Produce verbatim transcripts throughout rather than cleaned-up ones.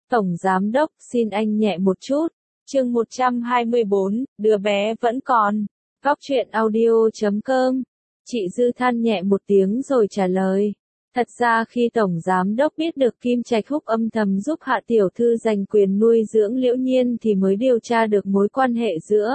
Tổng Giám Đốc, xin anh nhẹ một chút. Chương một trăm hai mươi bốn, đứa bé vẫn còn. Góc truyện audio chấm com. Chị Dư than nhẹ một tiếng rồi trả lời. Thật ra khi Tổng Giám Đốc biết được Kim Trạch Húc âm thầm giúp Hạ Tiểu Thư giành quyền nuôi dưỡng Liễu Nhiên thì mới điều tra được mối quan hệ giữa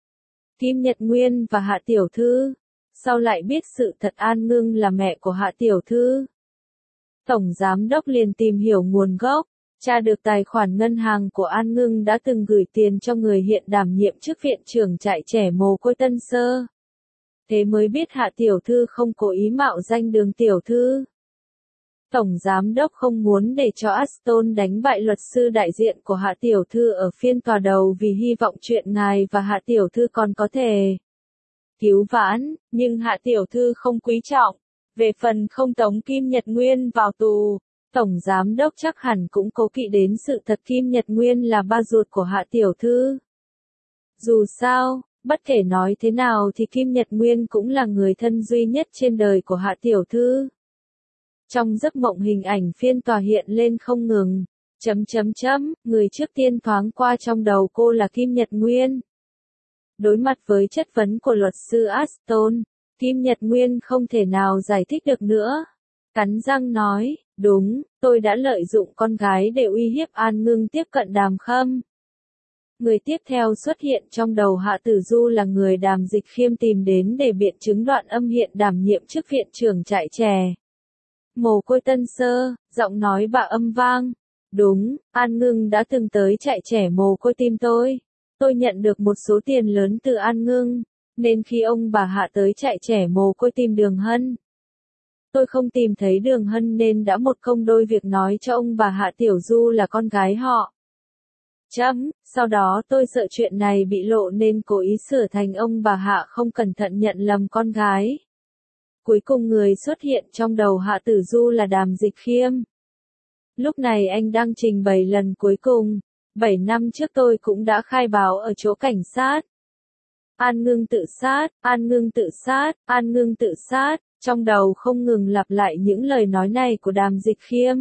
Kim Nhật Nguyên và Hạ Tiểu Thư. Sau lại biết sự thật An Ngưng là mẹ của Hạ Tiểu Thư. Tổng Giám Đốc liền tìm hiểu nguồn gốc, tra được tài khoản ngân hàng của An Ngưng đã từng gửi tiền cho người hiện đảm nhiệm chức viện trưởng trại trẻ mồ côi Tân Sơ. Thế mới biết Hạ Tiểu Thư không cố ý mạo danh Đường Tiểu Thư. Tổng Giám Đốc không muốn để cho Aston đánh bại luật sư đại diện của Hạ Tiểu Thư ở phiên tòa đầu vì hy vọng chuyện ngài và Hạ Tiểu Thư còn có thể cứu vãn, nhưng Hạ Tiểu Thư không quý trọng. Về phần không tống Kim Nhật Nguyên vào tù, Tổng Giám Đốc chắc hẳn cũng cố kỵ đến sự thật Kim Nhật Nguyên là ba ruột của Hạ Tiểu Thư. Dù sao, bất kể nói thế nào thì Kim Nhật Nguyên cũng là người thân duy nhất trên đời của Hạ Tiểu Thư. Trong giấc mộng hình ảnh phiên tòa hiện lên không ngừng, chấm chấm chấm, người trước tiên thoáng qua trong đầu cô là Kim Nhật Nguyên. Đối mặt với chất vấn của luật sư Aston, Kim Nhật Nguyên không thể nào giải thích được nữa. Cắn răng nói, đúng, tôi đã lợi dụng con gái để uy hiếp An Ngưng tiếp cận Đàm Khâm. Người tiếp theo xuất hiện trong đầu Hạ Tử Du là người Đàm Dịch Khiêm tìm đến để biện chứng đoạn âm hiện đảm nhiệm chức viện trưởng trại trẻ mồ côi Tân Sơ, giọng nói bà âm vang. Đúng, An Ngưng đã từng tới trại trẻ mồ côi tìm tôi. Tôi nhận được một số tiền lớn từ An Ngưng, nên khi ông bà Hạ tới trại trẻ mồ côi tìm Đường Hân, tôi không tìm thấy Đường Hân nên đã một công đôi việc nói cho ông bà Hạ Tiểu Du là con gái họ. Chấm, sau đó tôi sợ chuyện này bị lộ nên cố ý sửa thành ông bà Hạ không cẩn thận nhận lầm con gái. Cuối cùng người xuất hiện trong đầu Hạ Tử Du là Đàm Dịch Khiêm. Lúc này anh đang trình bày lần cuối cùng. Bảy năm trước tôi cũng đã khai báo ở chỗ cảnh sát. An Ngưng tự sát, An Ngưng tự sát, An Ngưng tự sát, trong đầu không ngừng lặp lại những lời nói này của Đàm Dịch Khiêm.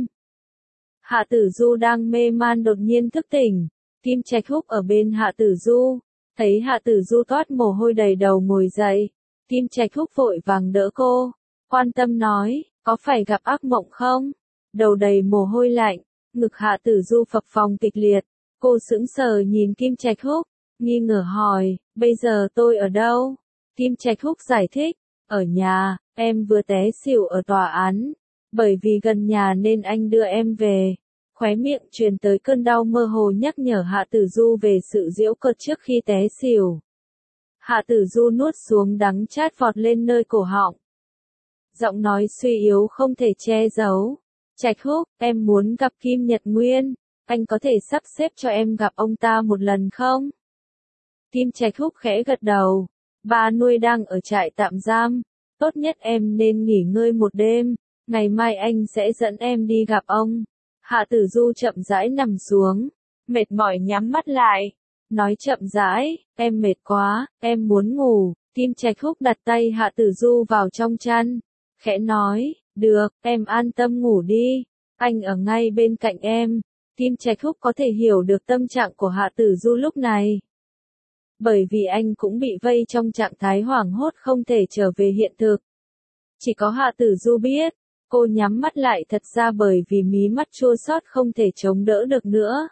Hạ Tử Du đang mê man đột nhiên thức tỉnh. Kim Trạch Húc ở bên Hạ Tử Du, thấy Hạ Tử Du toát mồ hôi đầy đầu ngồi dậy. Kim Trạch Húc vội vàng đỡ cô, quan tâm nói, có phải gặp ác mộng không? Đầu đầy mồ hôi lạnh, ngực Hạ Tử Du phập phồng kịch liệt. Cô sững sờ nhìn Kim Trạch Húc, nghi ngờ hỏi, bây giờ tôi ở đâu? Kim Trạch Húc giải thích, ở nhà, em vừa té xỉu ở tòa án. Bởi vì gần nhà nên anh đưa em về. Khóe miệng truyền tới cơn đau mơ hồ nhắc nhở Hạ Tử Du về sự giễu cợt trước khi té xỉu. Hạ Tử Du nuốt xuống đắng chát vọt lên nơi cổ họng. Giọng nói suy yếu không thể che giấu. Trạch Húc, em muốn gặp Kim Nhật Nguyên. Anh có thể sắp xếp cho em gặp ông ta một lần không? Kim Trạch Húc khẽ gật đầu. Ba nuôi đang ở trại tạm giam. Tốt nhất em nên nghỉ ngơi một đêm. Ngày mai anh sẽ dẫn em đi gặp ông. Hạ Tử Du chậm rãi nằm xuống. Mệt mỏi nhắm mắt lại. Nói chậm rãi, em mệt quá, em muốn ngủ. Kim Trạch Húc đặt tay Hạ Tử Du vào trong chăn. Khẽ nói, được, em an tâm ngủ đi. Anh ở ngay bên cạnh em. Kim Trạch Húc có thể hiểu được tâm trạng của Hạ Tử Du lúc này. Bởi vì anh cũng bị vây trong trạng thái hoảng hốt không thể trở về hiện thực. Chỉ có Hạ Tử Du biết, cô nhắm mắt lại thật ra bởi vì mí mắt chua xót không thể chống đỡ được nữa.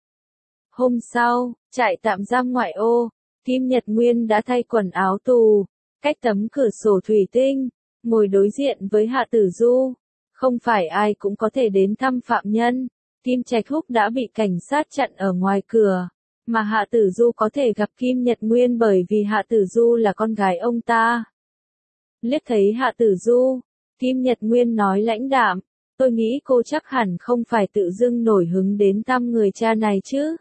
Hôm sau, trại tạm giam ngoại ô, Kim Nhật Nguyên đã thay quần áo tù, cách tấm cửa sổ thủy tinh, ngồi đối diện với Hạ Tử Du. Không phải ai cũng có thể đến thăm phạm nhân. Kim Trạch Húc đã bị cảnh sát chặn ở ngoài cửa, mà Hạ Tử Du có thể gặp Kim Nhật Nguyên bởi vì Hạ Tử Du là con gái ông ta. Liếc thấy Hạ Tử Du, Kim Nhật Nguyên nói lãnh đạm, tôi nghĩ cô chắc hẳn không phải tự dưng nổi hứng đến thăm người cha này chứ.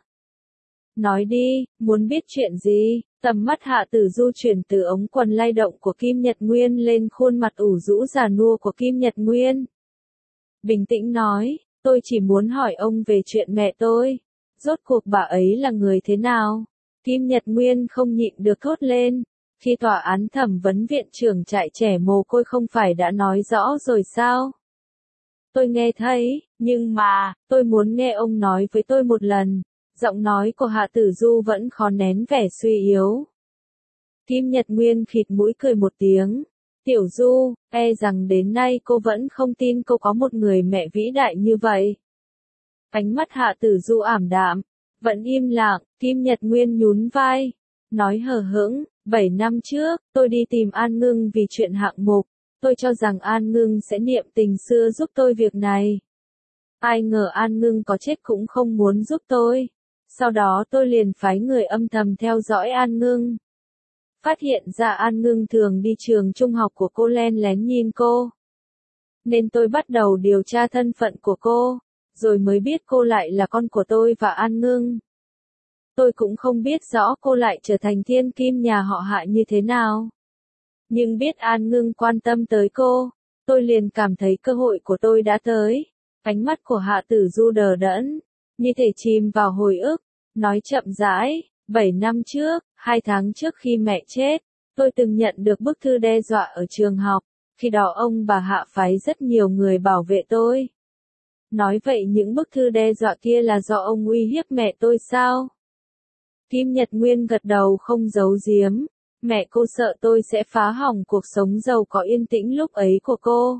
Nói đi, muốn biết chuyện gì? Tầm mắt Hạ Tử Du chuyển từ ống quần lay động của Kim Nhật Nguyên lên khuôn mặt ủ rũ già nua của Kim Nhật Nguyên. Bình tĩnh nói, tôi chỉ muốn hỏi ông về chuyện mẹ tôi. Rốt cuộc bà ấy là người thế nào? Kim Nhật Nguyên không nhịn được thốt lên. Khi tòa án thẩm vấn viện trưởng trại trẻ mồ côi không phải đã nói rõ rồi sao? Tôi nghe thấy, Nhưng mà, tôi muốn nghe ông nói với tôi một lần. Giọng nói của Hạ Tử Du vẫn khó nén vẻ suy yếu. Kim Nhật Nguyên khịt mũi cười một tiếng. Tiểu Du, e rằng đến nay cô vẫn không tin cô có một người mẹ vĩ đại như vậy. Ánh mắt Hạ Tử Du ảm đạm, vẫn im lặng. Kim Nhật Nguyên nhún vai, nói hờ hững, bảy năm trước, tôi đi tìm An Ngưng vì chuyện hạng mục. Tôi cho rằng An Ngưng sẽ niệm tình xưa giúp tôi việc này. Ai ngờ An Ngưng có chết cũng không muốn giúp tôi. Sau đó tôi liền phái người âm thầm theo dõi An Ngưng. Phát hiện ra An Ngưng thường đi trường trung học của cô len lén nhìn cô. Nên tôi bắt đầu điều tra thân phận của cô, rồi mới biết cô lại là con của tôi và An Ngưng. Tôi cũng không biết rõ cô lại trở thành thiên kim nhà họ Hạ như thế nào. Nhưng biết An Ngưng quan tâm tới cô, tôi liền cảm thấy cơ hội của tôi đã tới. Ánh mắt của Hạ Tử Du đờ đẫn, như thể chìm vào hồi ức, nói chậm rãi, bảy năm trước, hai tháng trước khi mẹ chết, tôi từng nhận được bức thư đe dọa ở trường học, khi đó ông bà Hạ phái rất nhiều người bảo vệ tôi. Nói vậy những bức thư đe dọa kia là do ông uy hiếp mẹ tôi sao? Kim Nhật Nguyên gật đầu không giấu giếm, mẹ cô sợ tôi sẽ phá hỏng cuộc sống giàu có yên tĩnh lúc ấy của cô.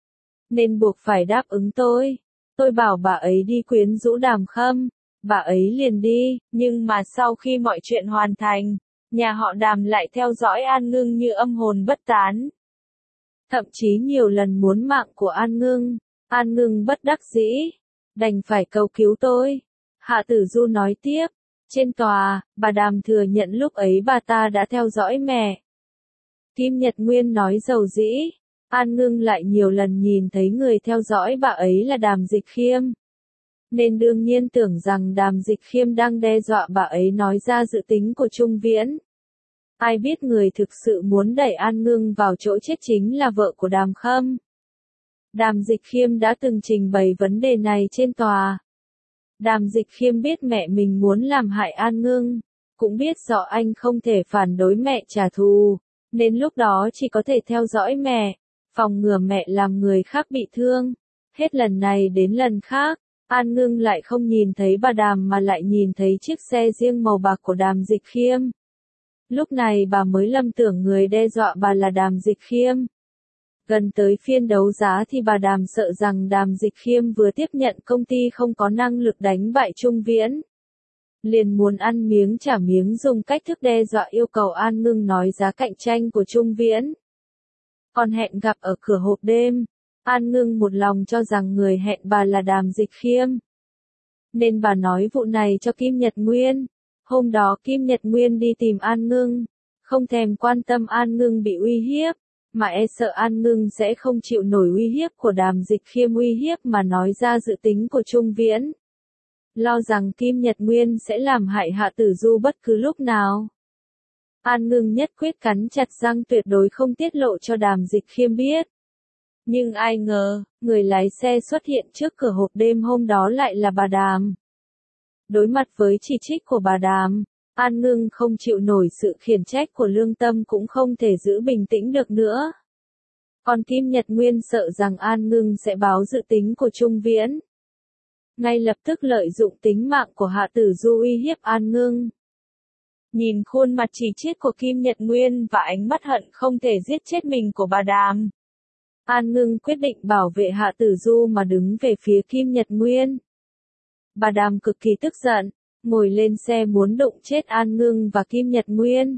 Nên buộc phải đáp ứng tôi. Tôi bảo bà ấy đi quyến rũ Đàm Khâm, bà ấy liền đi, nhưng mà sau khi mọi chuyện hoàn thành, nhà họ Đàm lại theo dõi An Ngưng như âm hồn bất tán. Thậm chí nhiều lần muốn mạng của An Ngưng, An Ngưng bất đắc dĩ, đành phải cầu cứu tôi. Hạ Tử Du nói tiếp, trên tòa, bà Đàm thừa nhận lúc ấy bà ta đã theo dõi mẹ. Kim Nhật Nguyên nói dầu dĩ. An Ngưng lại nhiều lần nhìn thấy người theo dõi bà ấy là Đàm Dịch Khiêm. Nên đương nhiên tưởng rằng Đàm Dịch Khiêm đang đe dọa bà ấy nói ra dự tính của Trung Viễn. Ai biết người thực sự muốn đẩy An Ngưng vào chỗ chết chính là vợ của Đàm Khâm. Đàm Dịch Khiêm đã từng trình bày vấn đề này trên tòa. Đàm Dịch Khiêm biết mẹ mình muốn làm hại An Ngưng, cũng biết rõ anh không thể phản đối mẹ trả thù, nên lúc đó chỉ có thể theo dõi mẹ, phòng ngừa mẹ làm người khác bị thương. Hết lần này đến lần khác, An Ngưng lại không nhìn thấy bà Đàm mà lại nhìn thấy chiếc xe riêng màu bạc của Đàm Dịch Khiêm. Lúc này bà mới lầm tưởng người đe dọa bà là Đàm Dịch Khiêm. Gần tới phiên đấu giá thì bà Đàm sợ rằng Đàm Dịch Khiêm vừa tiếp nhận công ty không có năng lực đánh bại Trung Viễn. Liền muốn ăn miếng trả miếng dùng cách thức đe dọa yêu cầu An Ngưng nói giá cạnh tranh của Trung Viễn. Còn hẹn gặp ở cửa hộp đêm, An Ngưng một lòng cho rằng người hẹn bà là Đàm Dịch Khiêm. Nên bà nói vụ này cho Kim Nhật Nguyên. Hôm đó Kim Nhật Nguyên đi tìm An Ngưng, không thèm quan tâm An Ngưng bị uy hiếp, mà e sợ An Ngưng sẽ không chịu nổi uy hiếp của Đàm Dịch Khiêm uy hiếp mà nói ra dự tính của Trung Viễn. Lo rằng Kim Nhật Nguyên sẽ làm hại Hạ Tử Du bất cứ lúc nào. An Ngưng nhất quyết cắn chặt răng tuyệt đối không tiết lộ cho Đàm Dịch Khiêm biết. Nhưng ai ngờ, người lái xe xuất hiện trước cửa hộp đêm hôm đó lại là bà Đàm. Đối mặt với chỉ trích của bà Đàm, An Ngưng không chịu nổi sự khiển trách của lương tâm cũng không thể giữ bình tĩnh được nữa. Còn Kim Nhật Nguyên sợ rằng An Ngưng sẽ báo dự tính của Trung Viễn. Ngay lập tức lợi dụng tính mạng của Hạ Tử Du uy hiếp An Ngưng. Nhìn khuôn mặt chỉ trích của Kim Nhật Nguyên và ánh mắt hận không thể giết chết mình của bà Đàm, An Ngưng quyết định bảo vệ Hạ Tử Du mà đứng về phía Kim Nhật Nguyên. Bà Đàm cực kỳ tức giận, ngồi lên xe muốn đụng chết An Ngưng và Kim Nhật Nguyên.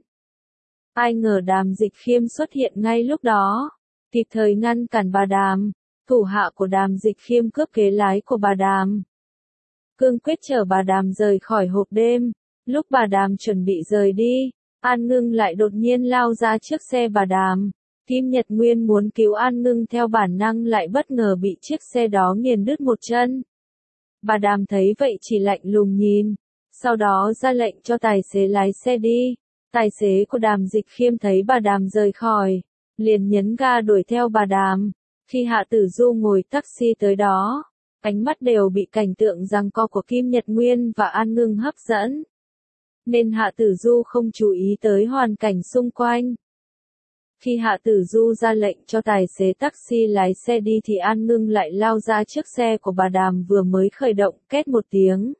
Ai ngờ Đàm Dịch Khiêm xuất hiện ngay lúc đó, kịp thời ngăn cản bà Đàm. Thủ hạ của Đàm Dịch Khiêm cướp ghế lái của bà Đàm, cương quyết chở bà Đàm rời khỏi hộp đêm. Lúc bà Đàm chuẩn bị rời đi, An Ngưng lại đột nhiên lao ra trước xe bà Đàm. Kim Nhật Nguyên muốn cứu An Ngưng theo bản năng lại bất ngờ bị chiếc xe đó nghiền đứt một chân. Bà Đàm thấy vậy chỉ lạnh lùng nhìn, sau đó ra lệnh cho tài xế lái xe đi. Tài xế của Đàm Dịch Khiêm thấy bà Đàm rời khỏi, liền nhấn ga đuổi theo bà Đàm. Khi Hạ Tử Du ngồi taxi tới đó, ánh mắt đều bị cảnh tượng giằng co của Kim Nhật Nguyên và An Ngưng hấp dẫn. Nên Hạ Tử Du không chú ý tới hoàn cảnh xung quanh. Khi Hạ Tử Du ra lệnh cho tài xế taxi lái xe đi thì An Ngưng lại lao ra trước xe của bà Đàm vừa mới khởi động, két một tiếng.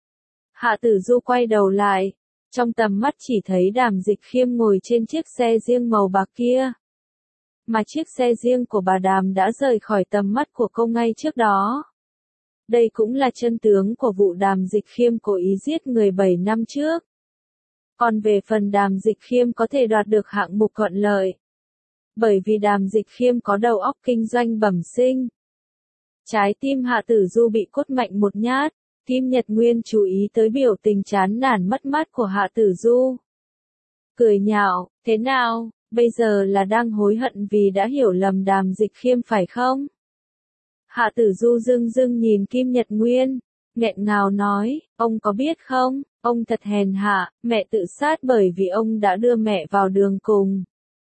Hạ Tử Du quay đầu lại, trong tầm mắt chỉ thấy Đàm Dịch Khiêm ngồi trên chiếc xe riêng màu bạc kia. Mà chiếc xe riêng của bà Đàm đã rời khỏi tầm mắt của cô ngay trước đó. Đây cũng là chân tướng của vụ Đàm Dịch Khiêm cố ý giết người bảy năm trước. Còn về phần Đàm Dịch Khiêm có thể đoạt được hạng mục thuận lợi. Bởi vì Đàm Dịch Khiêm có đầu óc kinh doanh bẩm sinh. Trái tim Hạ Tử Du bị cốt mạnh một nhát, Kim Nhật Nguyên chú ý tới biểu tình chán nản mất mát của Hạ Tử Du. Cười nhạo, thế nào, bây giờ là đang hối hận vì đã hiểu lầm Đàm Dịch Khiêm phải không? Hạ Tử Du dưng dưng nhìn Kim Nhật Nguyên, nghẹn ngào nói, ông có biết không, ông thật hèn hạ, mẹ tự sát bởi vì ông đã đưa mẹ vào đường cùng.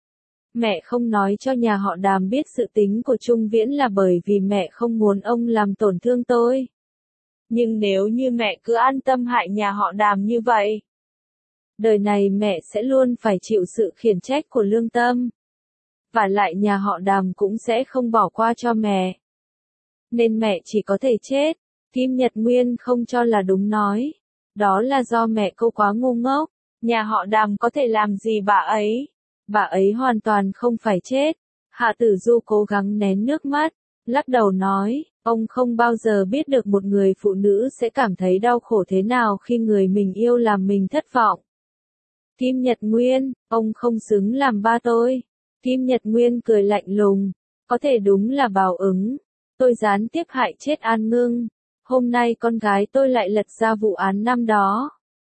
Mẹ không nói cho nhà họ Đàm biết sự tính của Trung Viễn là bởi vì mẹ không muốn ông làm tổn thương tôi. Nhưng nếu như mẹ cứ an tâm hại nhà họ Đàm như vậy, đời này mẹ sẽ luôn phải chịu sự khiển trách của lương tâm. Và lại nhà họ Đàm cũng sẽ không bỏ qua cho mẹ. Nên mẹ chỉ có thể chết. Kim Nhật Nguyên không cho là đúng nói. Đó là do mẹ cô quá ngu ngốc. Nhà họ Đàm có thể làm gì bà ấy? Bà ấy hoàn toàn không phải chết. Hạ Tử Du cố gắng nén nước mắt, lắc đầu nói, ông không bao giờ biết được một người phụ nữ sẽ cảm thấy đau khổ thế nào khi người mình yêu làm mình thất vọng. Kim Nhật Nguyên, ông không xứng làm ba tôi. Kim Nhật Nguyên cười lạnh lùng, có thể đúng là báo ứng. Tôi gián tiếp hại chết An Ngưng. Hôm nay con gái tôi lại lật ra vụ án năm đó.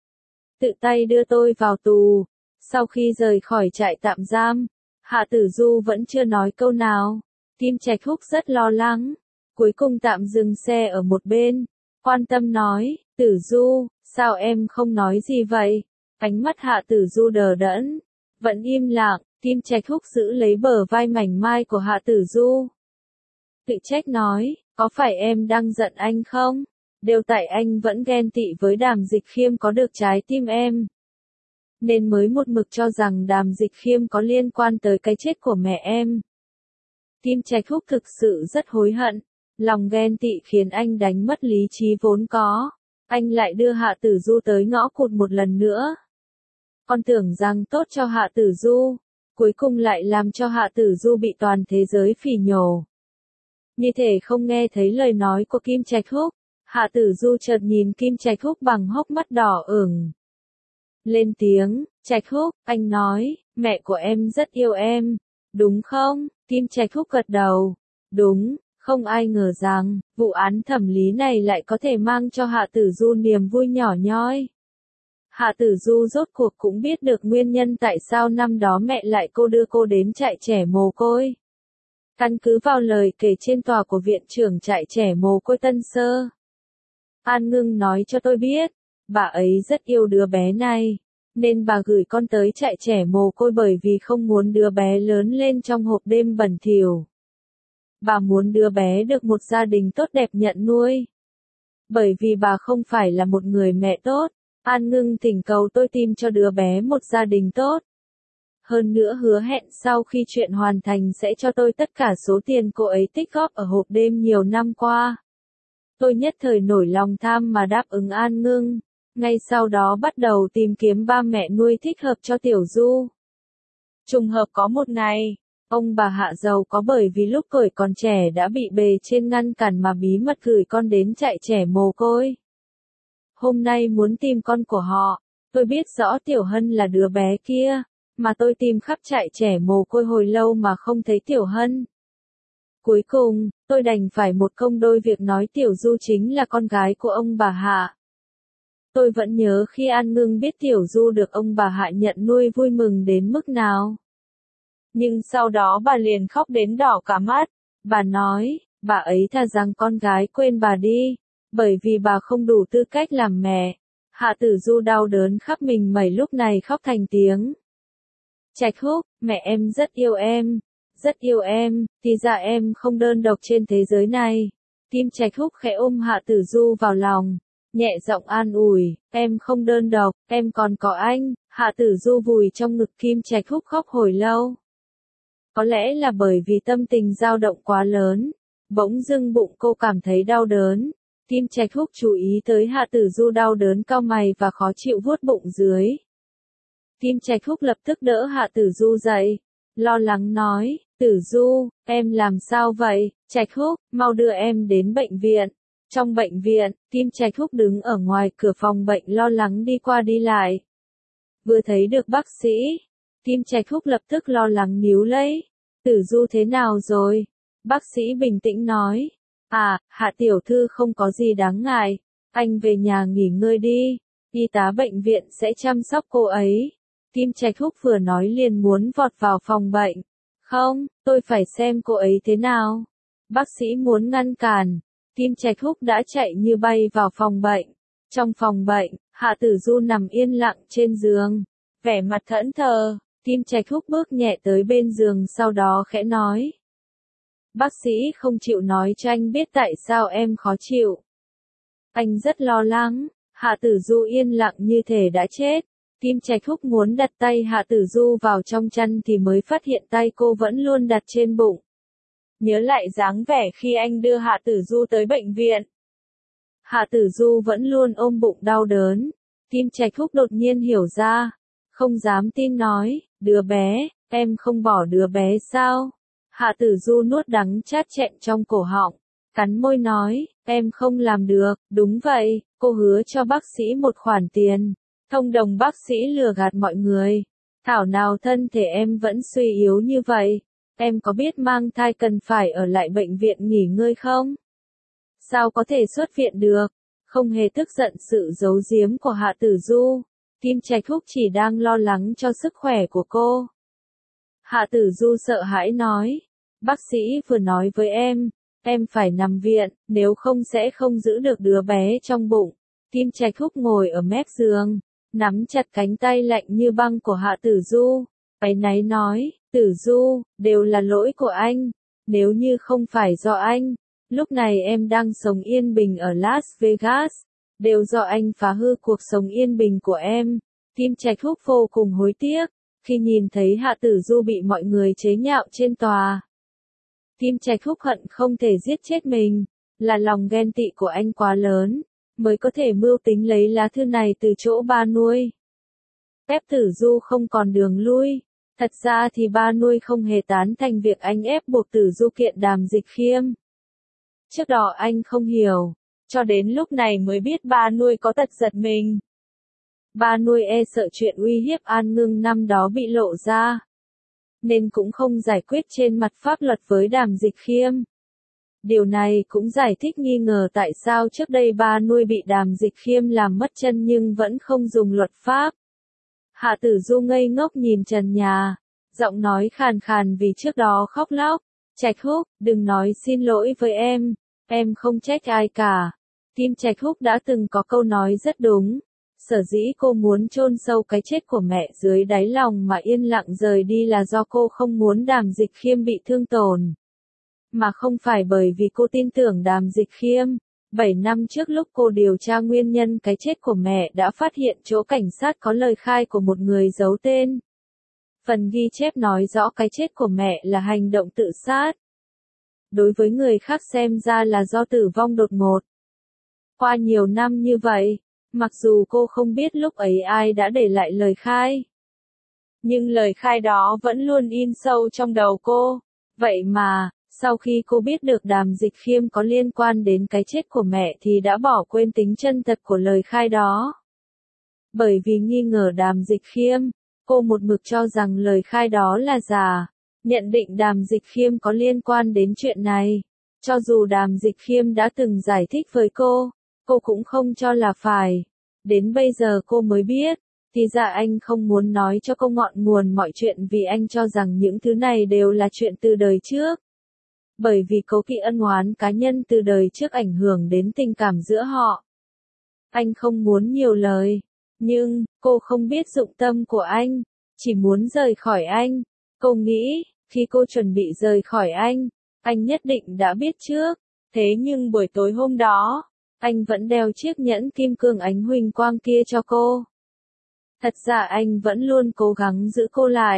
Tự tay đưa tôi vào tù. Sau khi rời khỏi trại tạm giam, Hạ Tử Du vẫn chưa nói câu nào. Kim Trạch Húc rất lo lắng. Cuối cùng tạm dừng xe ở một bên. Quan tâm nói, Tử Du, sao em không nói gì vậy? Ánh mắt Hạ Tử Du đờ đẫn. Vẫn im lặng, Kim Trạch Húc giữ lấy bờ vai mảnh mai của Hạ Tử Du. Tự trách nói, có phải em đang giận anh không? Đều tại anh vẫn ghen tị với Đàm Dịch Khiêm có được trái tim em. Nên mới một mực cho rằng Đàm Dịch Khiêm có liên quan tới cái chết của mẹ em. Kim Trạch Húc thực sự rất hối hận. Lòng ghen tị khiến anh đánh mất lý trí vốn có. Anh lại đưa Hạ Tử Du tới ngõ cụt một lần nữa. Con tưởng rằng tốt cho Hạ Tử Du. Cuối cùng lại làm cho Hạ Tử Du bị toàn thế giới phỉ nhổ. Như thể không nghe thấy lời nói của Kim Trạch Húc. Hạ Tử Du chợt nhìn Kim Trạch Húc bằng hốc mắt đỏ ửng. Lên tiếng, Trạch Húc, anh nói, mẹ của em rất yêu em, đúng không? Kim Trạch Húc gật đầu, đúng, không ai ngờ rằng, vụ án thẩm lý này lại có thể mang cho Hạ Tử Du niềm vui nhỏ nhoi. Hạ Tử Du rốt cuộc cũng biết được nguyên nhân tại sao năm đó mẹ lại cô đưa cô đến trại trẻ mồ côi. Căn cứ vào lời kể trên tòa của viện trưởng trại trẻ mồ côi Tân Sơ. An Ngưng nói cho tôi biết, bà ấy rất yêu đứa bé này, nên bà gửi con tới trại trẻ mồ côi bởi vì không muốn đứa bé lớn lên trong hộp đêm bẩn thỉu. Bà muốn đứa bé được một gia đình tốt đẹp nhận nuôi. Bởi vì bà không phải là một người mẹ tốt, An Ngưng thỉnh cầu tôi tìm cho đứa bé một gia đình tốt. Hơn nữa hứa hẹn sau khi chuyện hoàn thành sẽ cho tôi tất cả số tiền cô ấy tích góp ở hộp đêm nhiều năm qua. Tôi nhất thời nổi lòng tham mà đáp ứng An Ngưng. Ngay sau đó bắt đầu tìm kiếm ba mẹ nuôi thích hợp cho Tiểu Du. Trùng hợp có một ngày, ông bà Hạ giàu có bởi vì lúc tuổi còn trẻ đã bị bề trên ngăn cản mà bí mật gửi con đến trại trẻ mồ côi. Hôm nay muốn tìm con của họ, tôi biết rõ Tiểu Hân là đứa bé kia, mà tôi tìm khắp trại trẻ mồ côi hồi lâu mà không thấy Tiểu Hân. Cuối cùng, tôi đành phải một công đôi việc nói Tiểu Du chính là con gái của ông bà Hạ. Tôi vẫn nhớ khi An Ngưng biết Tiểu Du được ông bà Hạ nhận nuôi vui mừng đến mức nào. Nhưng sau đó bà liền khóc đến đỏ cả mắt. Bà nói, bà ấy thà rằng con gái quên bà đi, bởi vì bà không đủ tư cách làm mẹ. Hạ Tử Du đau đớn khắp mình mẩy lúc này khóc thành tiếng. Trạch Húc, mẹ em rất yêu em, rất yêu em, thì ra em không đơn độc trên thế giới này. Kim Trạch Húc khẽ ôm Hạ Tử Du vào lòng, nhẹ giọng an ủi, em không đơn độc, em còn có anh. Hạ Tử Du vùi trong ngực Kim Trạch Húc khóc hồi lâu. Có lẽ là bởi vì tâm tình dao động quá lớn, bỗng dưng bụng cô cảm thấy đau đớn. Kim Trạch Húc chú ý tới Hạ Tử Du đau đớn cau mày và khó chịu vuốt bụng dưới. Kim Trạch Húc lập tức đỡ Hạ Tử Du dậy, lo lắng nói, Tử Du, em làm sao vậy? Trạch Húc, mau đưa em đến bệnh viện. Trong bệnh viện, Kim Trạch Húc đứng ở ngoài cửa phòng bệnh lo lắng đi qua đi lại. Vừa thấy được bác sĩ, Kim Trạch Húc lập tức lo lắng níu lấy. Tử Du thế nào rồi? Bác sĩ bình tĩnh nói. À, Hạ tiểu thư không có gì đáng ngại. Anh về nhà nghỉ ngơi đi. Y tá bệnh viện sẽ chăm sóc cô ấy. Kim Trạch Húc vừa nói liền muốn vọt vào phòng bệnh. Không, tôi phải xem cô ấy thế nào. Bác sĩ muốn ngăn cản. Kim Trạch Húc đã chạy như bay vào phòng bệnh. Trong phòng bệnh, Hạ Tử Du nằm yên lặng trên giường, vẻ mặt thẫn thờ. Kim Trạch Húc bước nhẹ tới bên giường sau đó khẽ nói. Bác sĩ không chịu nói cho anh biết tại sao em khó chịu. Anh rất lo lắng. Hạ Tử Du yên lặng như thể đã chết. Kim Trạch Húc muốn đặt tay Hạ Tử Du vào trong chăn thì mới phát hiện tay cô vẫn luôn đặt trên bụng. Nhớ lại dáng vẻ khi anh đưa Hạ Tử Du tới bệnh viện. Hạ Tử Du vẫn luôn ôm bụng đau đớn. Kim Trạch Húc đột nhiên hiểu ra. Không dám tin nói, đứa bé, em không bỏ đứa bé sao? Hạ Tử Du nuốt đắng chát chẹn trong cổ họng, cắn môi nói, em không làm được, đúng vậy, cô hứa cho bác sĩ một khoản tiền. Thông đồng bác sĩ lừa gạt mọi người. Thảo nào thân thể em vẫn suy yếu như vậy. Em có biết mang thai cần phải ở lại bệnh viện nghỉ ngơi không? Sao có thể xuất viện được? Không hề tức giận sự giấu giếm của Hạ Tử Du. Kim Trạch Húc chỉ đang lo lắng cho sức khỏe của cô. Hạ Tử Du sợ hãi nói. Bác sĩ vừa nói với em, em phải nằm viện, nếu không sẽ không giữ được đứa bé trong bụng. Kim Trạch Húc ngồi ở mép giường, nắm chặt cánh tay lạnh như băng của Hạ Tử Du. Áy náy nói, Tử Du, đều là lỗi của anh. Nếu như không phải do anh, lúc này em đang sống yên bình ở Las Vegas. Đều do anh phá hư cuộc sống yên bình của em. Kim Trạch Húc vô cùng hối tiếc, khi nhìn thấy Hạ Tử Du bị mọi người chế nhạo trên tòa. Kim Trạch Húc hận không thể giết chết mình, là lòng ghen tị của anh quá lớn, mới có thể mưu tính lấy lá thư này từ chỗ ba nuôi. Ép Tử Du không còn đường lui. Thật ra thì ba nuôi không hề tán thành việc anh ép buộc Tử Du kiện Đàm Dịch Khiêm. Trước đó anh không hiểu, cho đến lúc này mới biết ba nuôi có tật giật mình. Ba nuôi e sợ chuyện uy hiếp An Ngưng năm đó bị lộ ra, nên cũng không giải quyết trên mặt pháp luật với Đàm Dịch Khiêm. Điều này cũng giải thích nghi ngờ tại sao trước đây ba nuôi bị Đàm Dịch Khiêm làm mất chân nhưng vẫn không dùng luật pháp. Hạ Tử Du ngây ngốc nhìn trần nhà, giọng nói khàn khàn vì trước đó khóc lóc. Trạch Húc, đừng nói xin lỗi với em, em không trách ai cả. Kim Trạch Húc đã từng có câu nói rất đúng. Sở dĩ cô muốn chôn sâu cái chết của mẹ dưới đáy lòng mà yên lặng rời đi là do cô không muốn Đàm Dịch Khiêm bị thương tổn. Mà không phải bởi vì cô tin tưởng Đàm Dịch Khiêm. Bảy năm trước lúc cô điều tra nguyên nhân cái chết của mẹ đã phát hiện chỗ cảnh sát có lời khai của một người giấu tên. Phần ghi chép nói rõ cái chết của mẹ là hành động tự sát. Đối với người khác xem ra là do tử vong đột ngột. Qua nhiều năm như vậy, mặc dù cô không biết lúc ấy ai đã để lại lời khai, nhưng lời khai đó vẫn luôn in sâu trong đầu cô. Vậy mà, sau khi cô biết được Đàm Dịch Khiêm có liên quan đến cái chết của mẹ thì đã bỏ quên tính chân thật của lời khai đó. Bởi vì nghi ngờ Đàm Dịch Khiêm, cô một mực cho rằng lời khai đó là giả, nhận định Đàm Dịch Khiêm có liên quan đến chuyện này. Cho dù Đàm Dịch Khiêm đã từng giải thích với cô, cô cũng không cho là phải. Đến bây giờ cô mới biết, thì ra anh không muốn nói cho cô ngọn nguồn mọi chuyện vì anh cho rằng những thứ này đều là chuyện từ đời trước. Bởi vì cố kỵ ân oán cá nhân từ đời trước ảnh hưởng đến tình cảm giữa họ. Anh không muốn nhiều lời, nhưng, cô không biết dụng tâm của anh, chỉ muốn rời khỏi anh. Cô nghĩ, khi cô chuẩn bị rời khỏi anh, anh nhất định đã biết trước. Thế nhưng buổi tối hôm đó, anh vẫn đeo chiếc nhẫn kim cương ánh huỳnh quang kia cho cô. Thật ra anh vẫn luôn cố gắng giữ cô lại,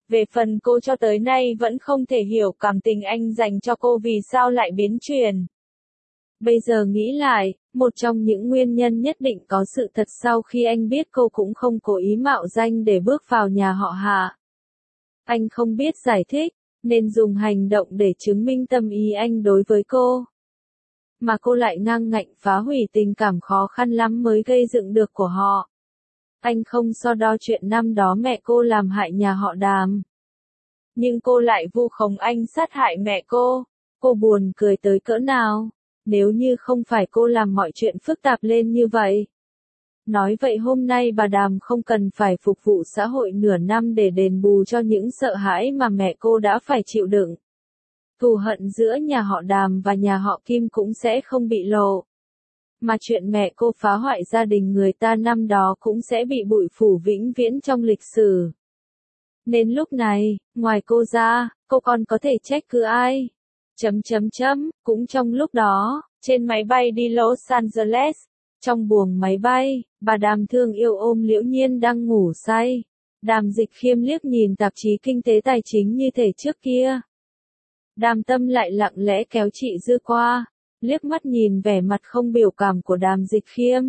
Về phần cô cho tới nay vẫn không thể hiểu cảm tình anh dành cho cô vì sao lại biến chuyển. Bây giờ nghĩ lại, một trong những nguyên nhân nhất định có sự thật sau khi anh biết cô cũng không cố ý mạo danh để bước vào nhà họ Hạ. Anh không biết giải thích, nên dùng hành động để chứng minh tâm ý anh đối với cô. Mà cô lại ngang ngạnh phá hủy tình cảm khó khăn lắm mới gây dựng được của họ. Anh không so đo chuyện năm đó mẹ cô làm hại nhà họ Đàm. Nhưng cô lại vu khống anh sát hại mẹ cô. Cô buồn cười tới cỡ nào, nếu như không phải cô làm mọi chuyện phức tạp lên như vậy. Nói vậy hôm nay bà Đàm không cần phải phục vụ xã hội nửa năm để đền bù cho những sợ hãi mà mẹ cô đã phải chịu đựng. Thù hận giữa nhà họ Đàm và nhà họ Kim cũng sẽ không bị lộ. Mà chuyện mẹ cô phá hoại gia đình người ta năm đó cũng sẽ bị bụi phủ vĩnh viễn trong lịch sử. Nên lúc này, ngoài cô ra, cô còn có thể trách cứ ai? Chấm chấm chấm, cũng trong lúc đó, trên máy bay đi Los Angeles, trong buồng máy bay, bà Đàm thương yêu ôm Liễu Nhiên đang ngủ say. Đàm Dịch Khiêm liếc nhìn tạp chí kinh tế tài chính như thể trước kia. Đàm Tâm lại lặng lẽ kéo chị Dư qua, liếc mắt nhìn vẻ mặt không biểu cảm của Đàm Dịch Khiêm.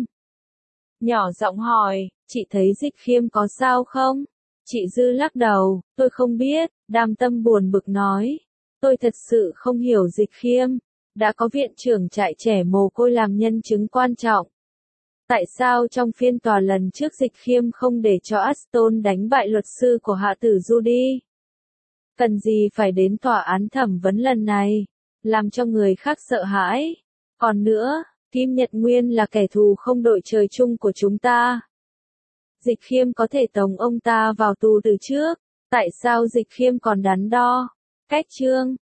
Nhỏ giọng hỏi, chị thấy Dịch Khiêm có sao không? Chị Dư lắc đầu, tôi không biết. Đàm Tâm buồn bực nói, tôi thật sự không hiểu Dịch Khiêm. Đã có viện trưởng trại trẻ mồ côi làm nhân chứng quan trọng. Tại sao trong phiên tòa lần trước Dịch Khiêm không để cho Aston đánh bại luật sư của Hạ tử Judy? Cần gì phải đến tòa án thẩm vấn lần này, làm cho người khác sợ hãi. Còn nữa, Kim Nhật Nguyên là kẻ thù không đội trời chung của chúng ta. Dịch Khiêm có thể tống ông ta vào tù từ trước, tại sao Dịch Khiêm còn đắn đo? Cách chương